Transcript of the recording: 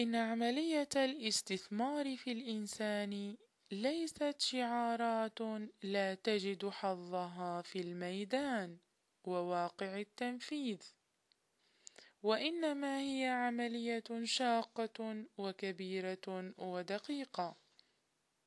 إن عملية الاستثمار في الإنسان ليست شعارات لا تجد حظها في الميدان وواقع التنفيذ، وإنما هي عملية شاقة وكبيرة ودقيقة.